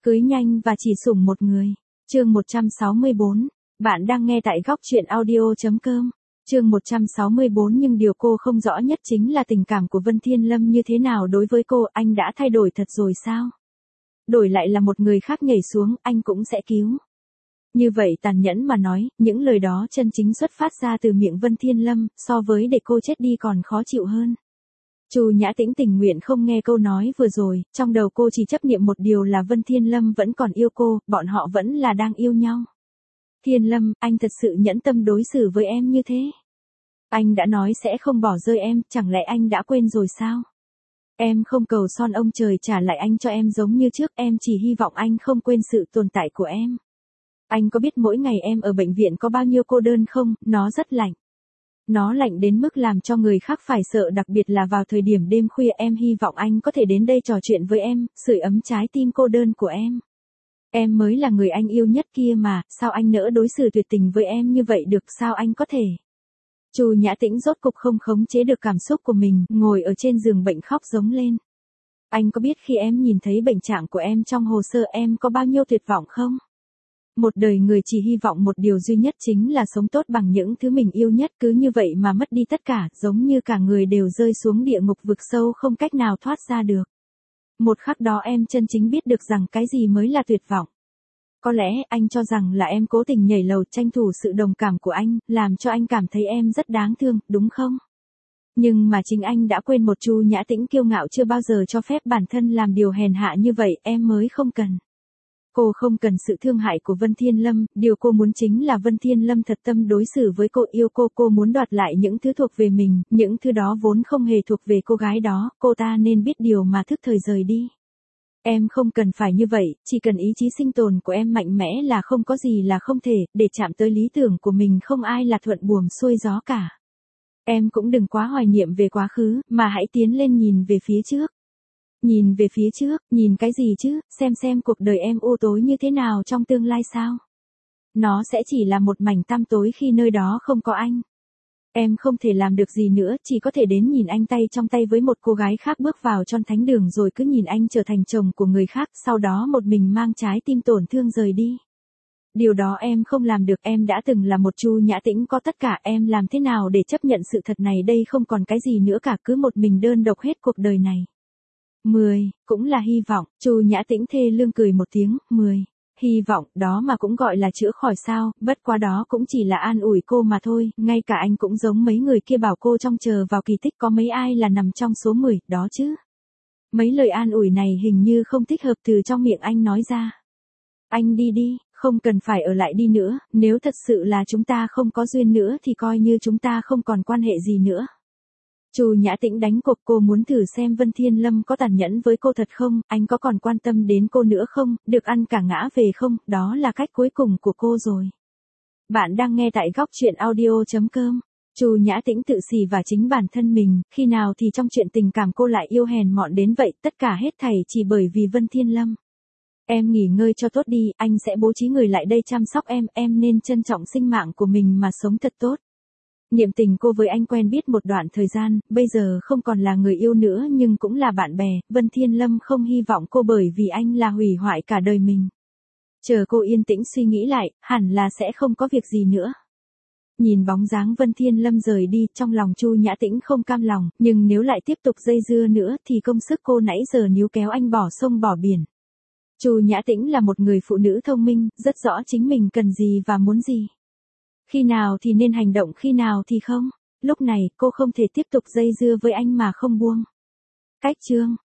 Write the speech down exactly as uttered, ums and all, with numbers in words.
Cưới nhanh và chỉ sủng một người. Chương một trăm sáu mươi bốn. Bạn đang nghe tại góc truyện audio.com. Chương một trăm sáu mươi bốn. Nhưng điều cô không rõ nhất chính là tình cảm của Vân Thiên Lâm như thế nào đối với cô. Anh đã thay đổi thật rồi sao? Đổi lại là một người khác nhảy xuống, anh cũng sẽ cứu. Như vậy tàn nhẫn mà nói, những lời đó chân chính xuất phát ra từ miệng Vân Thiên Lâm, so với để cô chết đi còn khó chịu hơn. Chu Nhã Tĩnh tình nguyện không nghe câu nói vừa rồi, trong đầu cô chỉ chấp niệm một điều là Vân Thiên Lâm vẫn còn yêu cô, bọn họ vẫn là đang yêu nhau. Thiên Lâm, anh thật sự nhẫn tâm đối xử với em như thế. Anh đã nói sẽ không bỏ rơi em, chẳng lẽ anh đã quên rồi sao? Em không cầu son ông trời trả lại anh cho em giống như trước, em chỉ hy vọng anh không quên sự tồn tại của em. Anh có biết mỗi ngày em ở bệnh viện có bao nhiêu cô đơn không? Nó rất lạnh. Nó lạnh đến mức làm cho người khác phải sợ, đặc biệt là vào thời điểm đêm khuya. Em hy vọng anh có thể đến đây trò chuyện với em, sưởi ấm trái tim cô đơn của em. Em mới là người anh yêu nhất kia mà, sao anh nỡ đối xử tuyệt tình với em như vậy được, sao anh có thể? Chu Nhã Tĩnh rốt cục không khống chế được cảm xúc của mình, ngồi ở trên giường bệnh khóc giống lên. Anh có biết khi em nhìn thấy bệnh trạng của em trong hồ sơ em có bao nhiêu tuyệt vọng không? Một đời người chỉ hy vọng một điều duy nhất chính là sống tốt bằng những thứ mình yêu nhất, cứ như vậy mà mất đi tất cả, giống như cả người đều rơi xuống địa ngục vực sâu không cách nào thoát ra được. Một khắc đó em chân chính biết được rằng cái gì mới là tuyệt vọng. Có lẽ anh cho rằng là em cố tình nhảy lầu tranh thủ sự đồng cảm của anh, làm cho anh cảm thấy em rất đáng thương, đúng không? Nhưng mà chính anh đã quên một Chu Nhã Tĩnh kiêu ngạo chưa bao giờ cho phép bản thân làm điều hèn hạ như vậy, em mới không cần. Cô không cần sự thương hại của Vân Thiên Lâm, điều cô muốn chính là Vân Thiên Lâm thật tâm đối xử với cô, yêu cô, cô muốn đoạt lại những thứ thuộc về mình, những thứ đó vốn không hề thuộc về cô gái đó, cô ta nên biết điều mà thức thời rời đi. Em không cần phải như vậy, chỉ cần ý chí sinh tồn của em mạnh mẽ là không có gì là không thể, để chạm tới lý tưởng của mình không ai là thuận buồm xuôi gió cả. Em cũng đừng quá hoài niệm về quá khứ, mà hãy tiến lên nhìn về phía trước. Nhìn về phía trước, nhìn cái gì chứ, xem xem cuộc đời em u tối như thế nào trong tương lai sao. Nó sẽ chỉ là một mảnh tăm tối khi nơi đó không có anh. Em không thể làm được gì nữa, chỉ có thể đến nhìn anh tay trong tay với một cô gái khác bước vào trong thánh đường rồi cứ nhìn anh trở thành chồng của người khác, sau đó một mình mang trái tim tổn thương rời đi. Điều đó em không làm được, em đã từng là một Chu Nhã Tĩnh có tất cả, em làm thế nào để chấp nhận sự thật này đây không còn cái gì nữa cả, cứ một mình đơn độc hết cuộc đời này. mười, cũng là hy vọng, Chu Nhã Tĩnh thê lương cười một tiếng, mười. Hy vọng, đó mà cũng gọi là chữa khỏi sao, bất quá đó cũng chỉ là an ủi cô mà thôi, ngay cả anh cũng giống mấy người kia bảo cô trông chờ vào kỳ tích, có mấy ai là nằm trong số mười, đó chứ. Mấy lời an ủi này hình như không thích hợp từ trong miệng anh nói ra. Anh đi đi, không cần phải ở lại đi nữa, nếu thật sự là chúng ta không có duyên nữa thì coi như chúng ta không còn quan hệ gì nữa. Chu Nhã Tĩnh đánh cục, cô muốn thử xem Vân Thiên Lâm có tàn nhẫn với cô thật không, anh có còn quan tâm đến cô nữa không, được ăn cả ngã về không, đó là cách cuối cùng của cô rồi. Bạn đang nghe tại góc truyện audio.com. Chu Nhã Tĩnh tự xì và chính bản thân mình, khi nào thì trong chuyện tình cảm cô lại yêu hèn mọn đến vậy, tất cả hết thảy chỉ bởi vì Vân Thiên Lâm. Em nghỉ ngơi cho tốt đi, anh sẽ bố trí người lại đây chăm sóc em, em nên trân trọng sinh mạng của mình mà sống thật tốt. Niệm tình cô với anh quen biết một đoạn thời gian, bây giờ không còn là người yêu nữa nhưng cũng là bạn bè, Vân Thiên Lâm không hy vọng cô bởi vì anh là hủy hoại cả đời mình. Chờ cô yên tĩnh suy nghĩ lại, hẳn là sẽ không có việc gì nữa. Nhìn bóng dáng Vân Thiên Lâm rời đi, trong lòng Chu Nhã Tĩnh không cam lòng, nhưng nếu lại tiếp tục dây dưa nữa thì công sức cô nãy giờ níu kéo anh bỏ sông bỏ biển. Chu Nhã Tĩnh là một người phụ nữ thông minh, rất rõ chính mình cần gì và muốn gì. Khi nào thì nên hành động, khi nào thì không. Lúc này, cô không thể tiếp tục dây dưa với anh mà không buông. Cách chương.